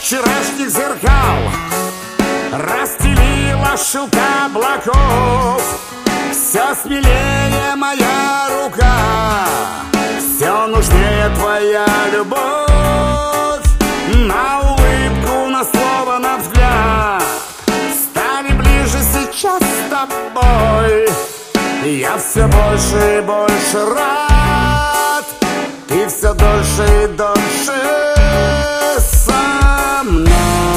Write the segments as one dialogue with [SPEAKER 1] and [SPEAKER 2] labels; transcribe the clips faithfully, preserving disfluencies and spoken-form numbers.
[SPEAKER 1] вчерашних зеркал расстелила шелка облаков. Все смелее моя рука, все нужнее твоя любовь. На улыбку, на слово, на взгляд стали ближе сейчас с тобой. Я все больше и больше рад, и все дольше и дольше со мной.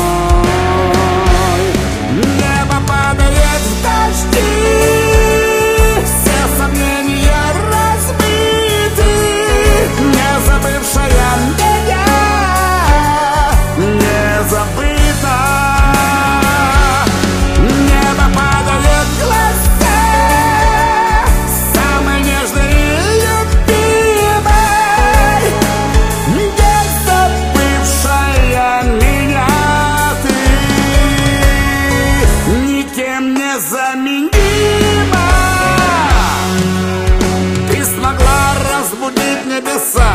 [SPEAKER 1] Небо падает в дожди, все сомнения разбиты, не забывшая меня не забыта. Небо падает в глаза самой нежной и любимой, не забывшая меня ты, никем не заменима. Ты смогла разбудить небеса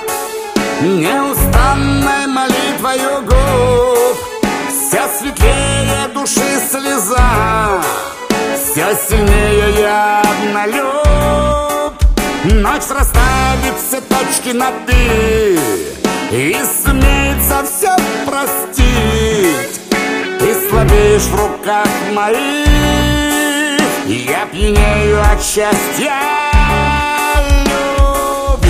[SPEAKER 1] неустанной молитвою губ. Все светлее души слеза, все сильнее я однолюб. Ночь расставит все точки над «и» и сумеет все простить. Ты слабеешь в руках моих, я пьянею от счастья любить.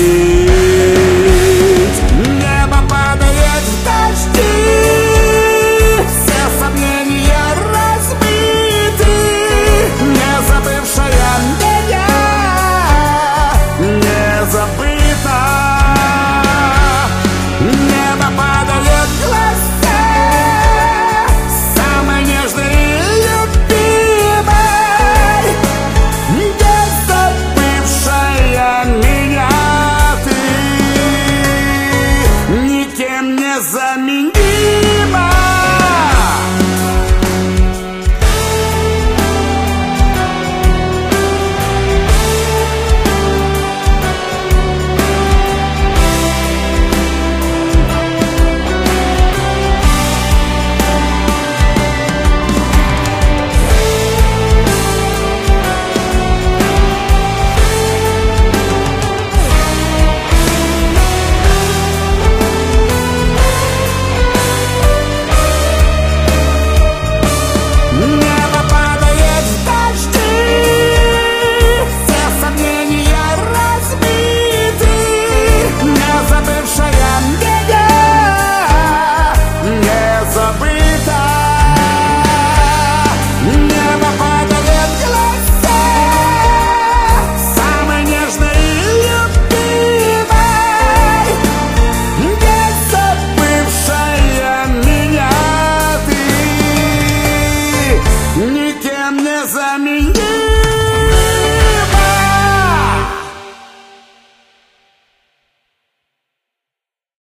[SPEAKER 1] Небо падает в дожди, все сомнения разбиты, не забывшая меня не забыта. Небо падает в глаза самой нежной и любимой, не забывшая меня ты, никем не заменима. Никем не заменить.